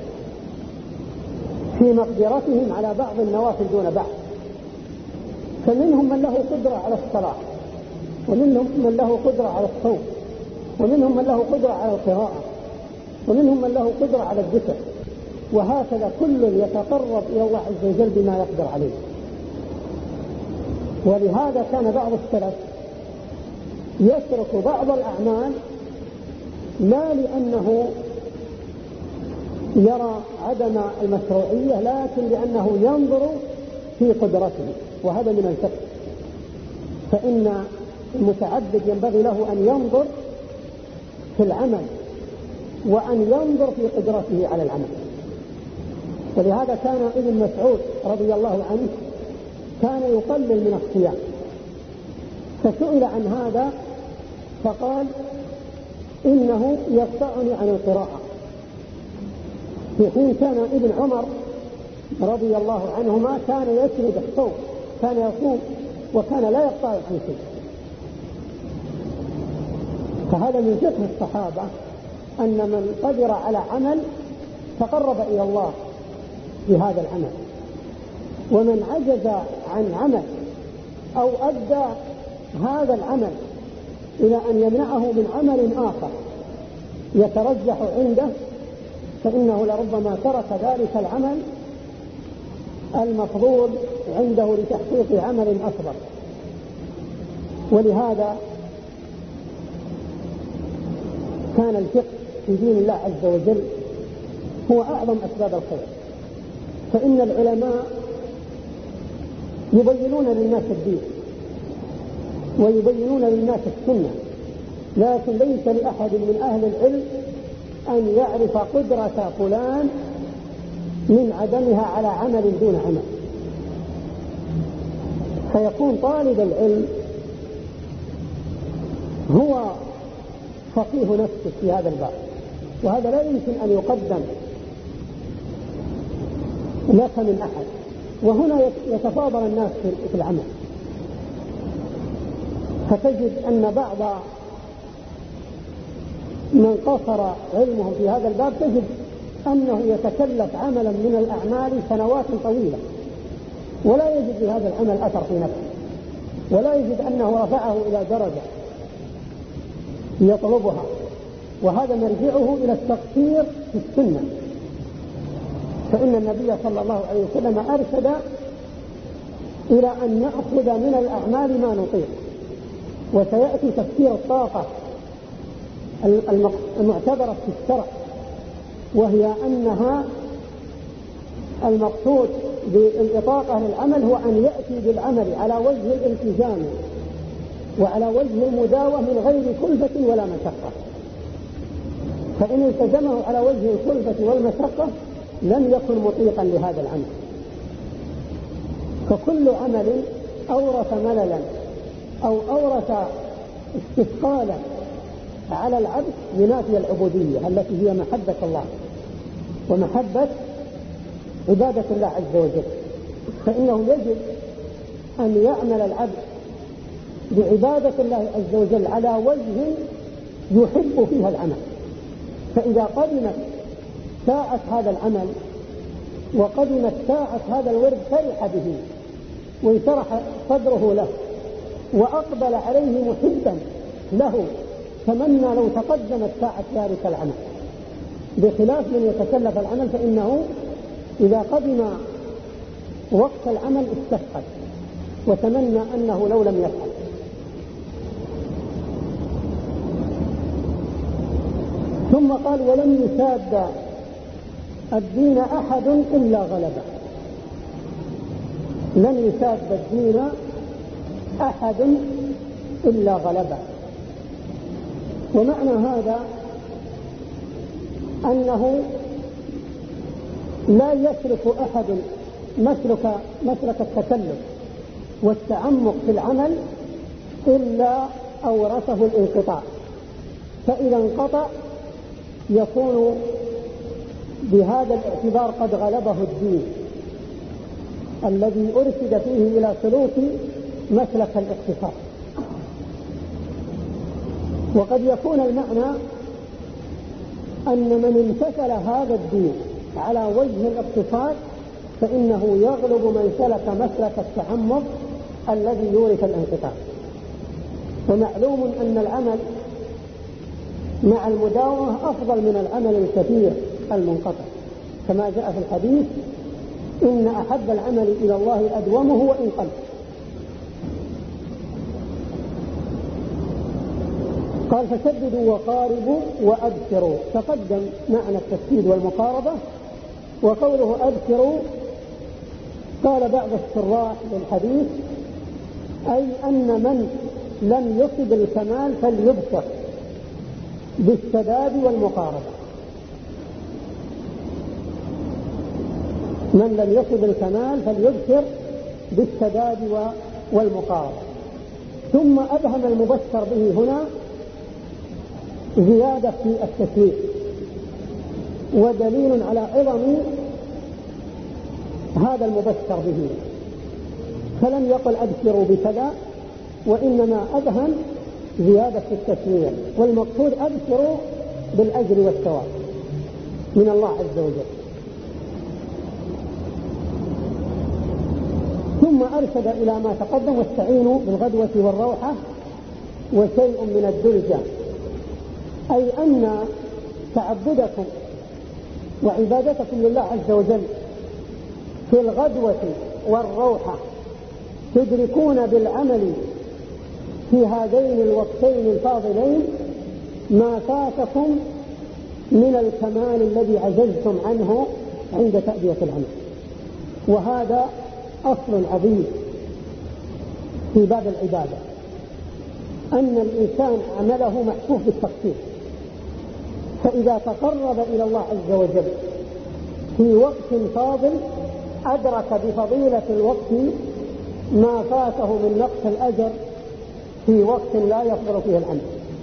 في مقدرتهم على بعض النوافل دون بعض. فمنهم من له قدرة على الصلاة، ومنهم من له قدرة على الصوم، ومنهم من له قدرة على القراءة، ومنهم من له قدرة على الذكر، وهكذا كل يتقرب إلى الله عز وجل بما يقدر عليه. ولهذا كان بعض السلف يترك بعض الأعمال لا لأنه يرى عدم المشروعية، لكن لأنه ينظر في قدرته، وهذا من الفقه. فإن المتعبد ينبغي له أن ينظر في العمل وأن ينظر في قدرته على العمل. ولهذا كان ابن مسعود رضي الله عنه كان يقلل من الصيام، فسئل عن هذا فقال: إنه يقطعني عن القراءة، في حين كان ابن عمر رضي الله عنهما كان يسرد الصوم، كان يصوم وكان لا يقطع عن شيء. فهذا من فقه الصحابة أن من قدر على عمل تقرب إلى الله بهذا العمل، ومن عجز عن عمل أو أدى هذا العمل إلى أن يمنعه من عمل آخر يترجح عنده، فإنه لربما ترك ذلك العمل المفضول عنده لتحقيق عمل أفضل. ولهذا كان الفقه في دين الله عز وجل هو أعظم أسباب الخير، فإن العلماء يبينون للناس الدين ويبينون للناس السنة، لكن ليس لأحد من أهل العلم أن يعرف قدرة فلان من عدمها على عمل دون عمل، فيكون طالب العلم هو فقيه نفسه في هذا الباب، وهذا لا يمكن أن يقدم لك من أحد. وهنا يتفاضل الناس في العمل، فتجد أن بعض من قصر علمه في هذا الباب تجد أنه يتكلف عملا من الأعمال سنوات طويلة ولا يجد لهذا العمل أثر في نفسه، ولا يجد أنه رفعه إلى درجة يطلبها، وهذا مرجعه إلى التقصير في السنة. فإن النبي صلى الله عليه وسلم أرشد إلى أن نأخذ من الأعمال ما نطيق. وسيأتي تفسير الطاقة المعتبرة في الشرع، وهي أنها المقصود بالإطاقة للعمل هو أن يأتي بالعمل على وجه الالتزام وعلى وجه المداوة من غير كلفة ولا مشقة. فإن التزمه على وجه الكلفة والمشقة لم يكن مطيقا لهذا العمل. فكل عمل أورث مللا أو أورث استثقالا على العبد ينافي العبودية التي هي محبة الله ومحبة عبادة الله عز وجل. فإنه يجب أن يعمل العبد بعبادة الله عز وجل على وجه يحب فيها العمل. فإذا قدمت ساعة هذا العمل وقدمت ساعة هذا الورد فرح به وانشرح صدره له وأقبل عليه محبا له، تمنى لو تقدمت ساعة ذلك العمل، بخلاف من يتكلف العمل فإنه إذا قدم وقت العمل استثقل وتمنى أنه لو لم يفعل. ثم قال ولم يساد الدين أحد إلا غلبه. لن يساد الدين أحد إلا غلبه. ومعنى هذا أنه لا يسلك أحد مسلك التكلف والتعمق في العمل إلا أورثه الانقطاع، فإذا انقطع يكون بهذا الاعتبار قد غلبه الدين الذي أرشد فيه إلى سلوك مسلك الاقتصاد. وقد يكون المعنى أن من امتثل هذا الدين على وجه الاقتصاد فإنه يغلب من سلك مسلك التعمق الذي يورث الانقطاع. ومعلوم أن العمل مع المداومة أفضل من العمل الكثير المنقطع، كما جاء في الحديث إن أحب العمل إلى الله أدومه وإن قل. قال فسددوا وقاربوا وأبشروا. تقدم معنى التسديد والمقاربة. وقوله أبشروا قال بعض الشراح للحديث أي أن من لم يصب الكمال فليبشر بالسداد والمقاربة. من لم يصب الكمال فليبشر بالسداد والمقاربة. ثم أبهم المبشر به هنا زيادة في التشريع ودليل على عظم هذا المبشر به، فلم يقل أبشروا بكذا وإنما أبهم زيادة في التشريع، والمقصود أبشروا بالأجر والثواب من الله عز وجل. ثم أرشد إلى ما تقدم واستعينوا بالغدوة والروحة وشيء من الدلجة، أي أن تعبدكم وعبادتكم لله عز وجل في الغدوة والروحة تدركون بالعمل في هذين الوقتين الفاضلين ما فاتكم من الكمال الذي عجزتم عنه عند تأدية العمل. وهذا أصل عظيم في باب العبادة، أن الإنسان عمله محفوف بالتقصير، فإذا تقرب إلى الله عز وجل في وقت فاضل أدرك بفضيلة الوقت ما فاته من نقص الأجر في وقت لا يفضل فيه العمل.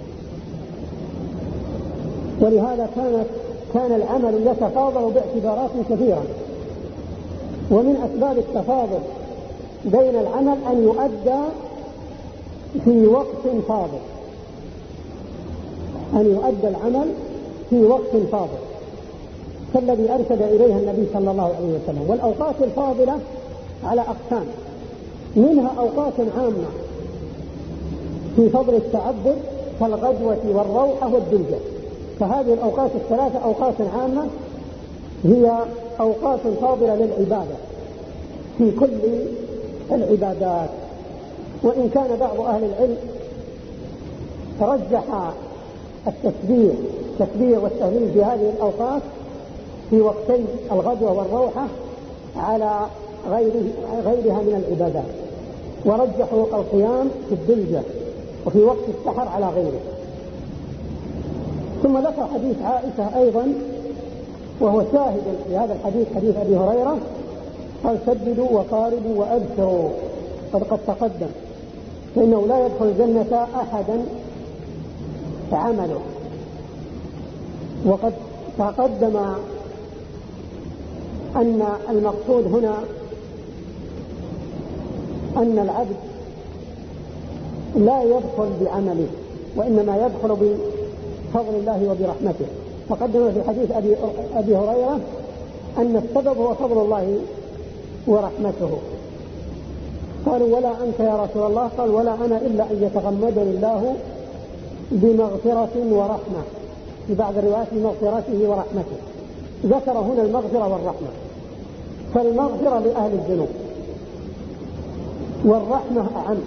ولهذا كان العمل يتفاضل باعتبارات كثيرة، ومن أسباب التفاضل بين العمل أن يؤدى في وقت فاضل، أن يؤدى العمل في وقت فاضل. كالذي أرشد إليها النبي صلى الله عليه وسلم. والأوقات الفاضلة على أقسام، منها أوقات عامة في فضل التعبد كالغدوة والروحة والدلجة. فهذه الأوقات الثلاثة أوقات عامة هي أوقات فاضلة للعبادة في كل العبادات. وإن كان بعض أهل العلم رجح التكبير والتهليل في هذه الأوقات في وقتي الغدوة والروحة على غيرها من العبادات، ورجحوا القيام في الدلجة وفي وقت السحر على غيره. ثم ذكر حديث عائشة أيضا وهو شاهد لهذا الحديث، حديث أبي هريرة، قال: سددوا وقاربوا وأبشروا قد تقدم، فإنه لا يدخل الجنة أحدا عمله. وقد تقدم أن المقصود هنا أن العبد لا يدخل بعمله، وإنما يدخل بفضل الله وبرحمته. تقدم في حديث أبي هريرة أن السبب هو فضل الله ورحمته. قالوا: ولا أنت يا رسول الله؟ قال: ولا أنا إلا أن يتغمدني الله بمغفرة ورحمة، في بعض الروايات بمغفرته ورحمته. ذكر هنا المغفرة والرحمة، فالمغفرة لأهل الذنوب والرحمة أعم.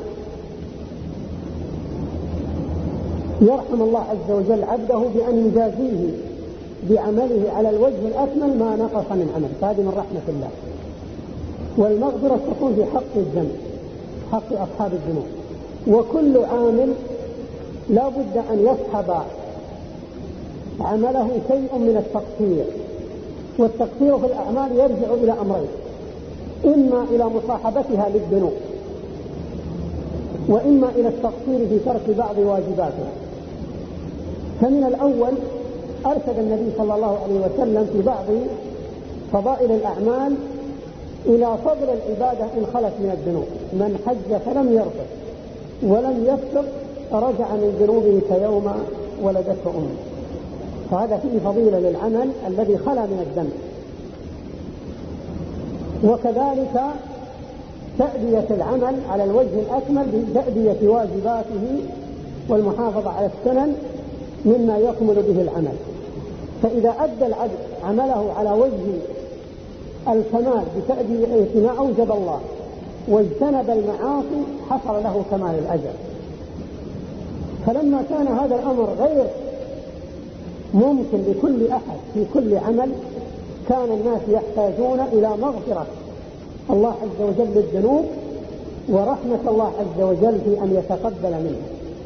يرحم الله عز وجل عبده بأن يجازيه بعمله على الوجه الأكمل ما نقص من عمل، فهذه من رحمة الله. والمغفرة تكون في حق الذنب، حق أصحاب الذنوب. وكل عامل لا بد أن يصحب عمله شيء من التقصير، والتقصير في الأعمال يرجع إلى أمرين: إما إلى مصاحبتها للذنوب، وإما إلى التقصير في ترك بعض واجباتها. فمن الأول أرشد النبي صلى الله عليه وسلم في بعض فضائل الأعمال إلى فضل العبادة إن خلت من الذنوب: من حج فلم يرفث ولم يفسق رجع من ذنوبه كيوم ولدته أمه. فهذا فيه فضيلة للعمل الذي خلا من الذنب. وكذلك تأدية العمل على الوجه الأكمل بتأدية واجباته والمحافظة على السنن مما يكمل به العمل. فإذا أدى العبد عمله على وجه الكمال بتأدية ما أوجب الله واجتنب المعاصي حصل له كمال الأجر. فلما كان هذا الأمر غير ممكن لكل أحد في كل عمل، كان الناس يحتاجون إلى مغفرة الله عز وجل للذنوب ورحمة الله عز وجل في أن يتقبل منه.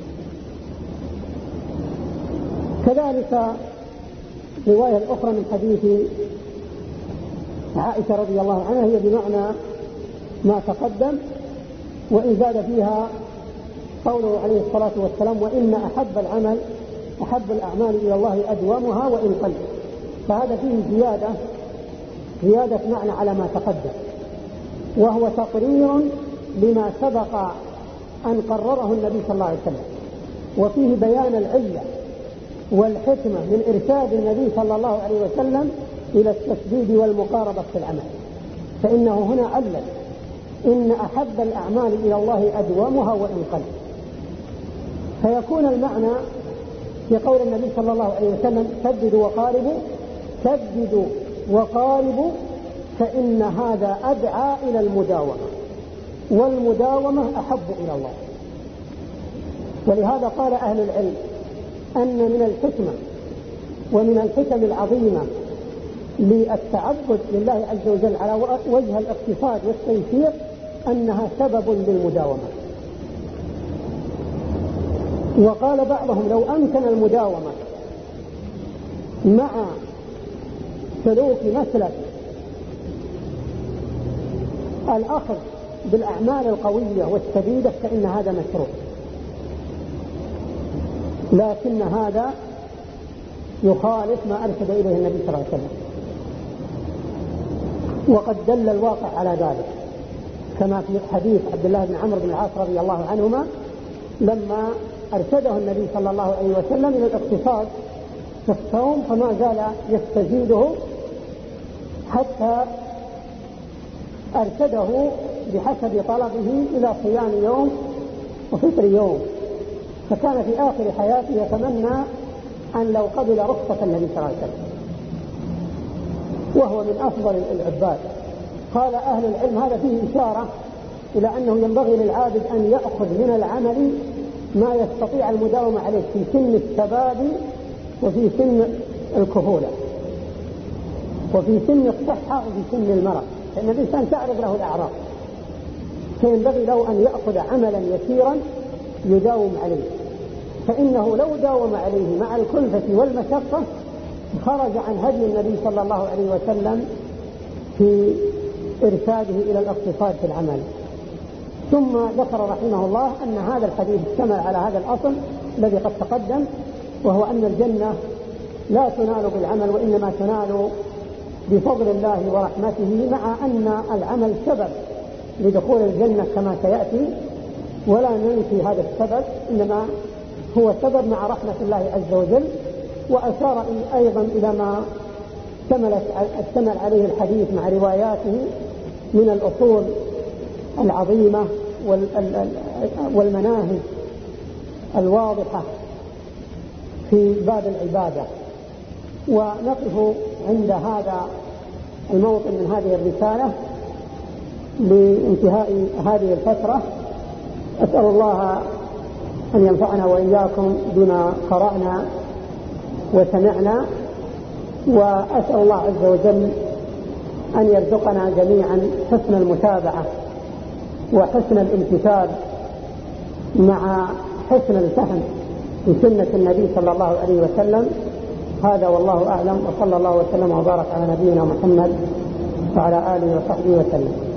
كذلك رواية الأخرى من حديث عائشة رضي الله عنها هي بمعنى ما تقدم، وإن زاد فيها قوله عليه الصلاة والسلام: وإن أحب الأعمال إلى الله أدومها وإن قل. فهذا فيه زيادة معنى على ما تقدم، وهو تقرير لما سبق أن قرره النبي صلى الله عليه وسلم، وفيه بيان العلة والحكمة من إرشاد النبي صلى الله عليه وسلم إلى التسديد والمقاربة في العمل. فإنه هنا علل: إن أحب الأعمال إلى الله أدومها وإن قل. فيكون المعنى في قول النبي صلى الله عليه وسلم: سددوا وقاربوا، فإن هذا أدعى إلى المداومة، والمداومة أحب إلى الله. ولهذا قال أهل العلم أن من الحكمة ومن الحكم العظيمة للتعبد لله عز وجل على وجه الاقتصاد والتيسير أنها سبب للمداومة. وقال بعضهم: لو أمكن المداومة مع سلوك مسلك الأخذ بالأعمال القوية والشديدة فإن هذا مشروع، لكن هذا يخالف ما أرشد إليه النبي صلى الله عليه وسلم، وقد دل الواقع على ذلك، كما في حديث عبد الله بن عمرو بن العاص رضي الله عنهما لما أرشده النبي صلى الله عليه وسلم إلى الاقتصاد في الصوم، فما زال يستزيده حتى أرشده بحسب طلبه إلى صيام يوم وفطر يوم، فكان في آخر حياته يتمنى أن لو قبل رخصة النبي صلى الله عليه وسلم، وهو من أفضل العباد. قال أهل العلم هذا فيه إشارة إلى أنه ينبغي للعابد أن يأخذ من العمل ما يستطيع المداومة عليه في سن الشباب وفي سن الكهولة وفي سن الصحة وفي سن المرض، لأن الإنسان تعرض له الأعراض، فينبغي له أن يأخذ عملا يسيرا يداوم عليه، فإنه لو داوم عليه مع الكلفة والمشقة خرج عن هدي النبي صلى الله عليه وسلم في إرشاده إلى الاقتصاد في العمل. ثم ذكر رحمه الله أن هذا الحديث اشتمل على هذا الأصل الذي قد تقدم، وهو أن الجنة لا تنال بالعمل وإنما تنال بفضل الله ورحمته، مع أن العمل سبب لدخول الجنة كما سيأتي، ولا ننفي هذا السبب، إنما هو سبب مع رحمة الله عز وجل. وأشار أيضا إلى ما اشتمل عليه الحديث مع رواياته من الأصول العظيمة والمناهج الواضحة في باب العبادة. ونقف عند هذا الموطن من هذه الرسالة لانتهاء هذه الفترة. أسأل الله أن ينفعنا وإياكم بما قرأنا وسمعنا، وأسأل الله عز وجل أن يرزقنا جميعا حسن المتابعة وحسن الامتثال مع حسن الفهم لسنة النبي صلى الله عليه وسلم. هذا والله أعلم، وصلى الله وسلم وبارك على نبينا محمد وعلى آله وصحبه وسلم.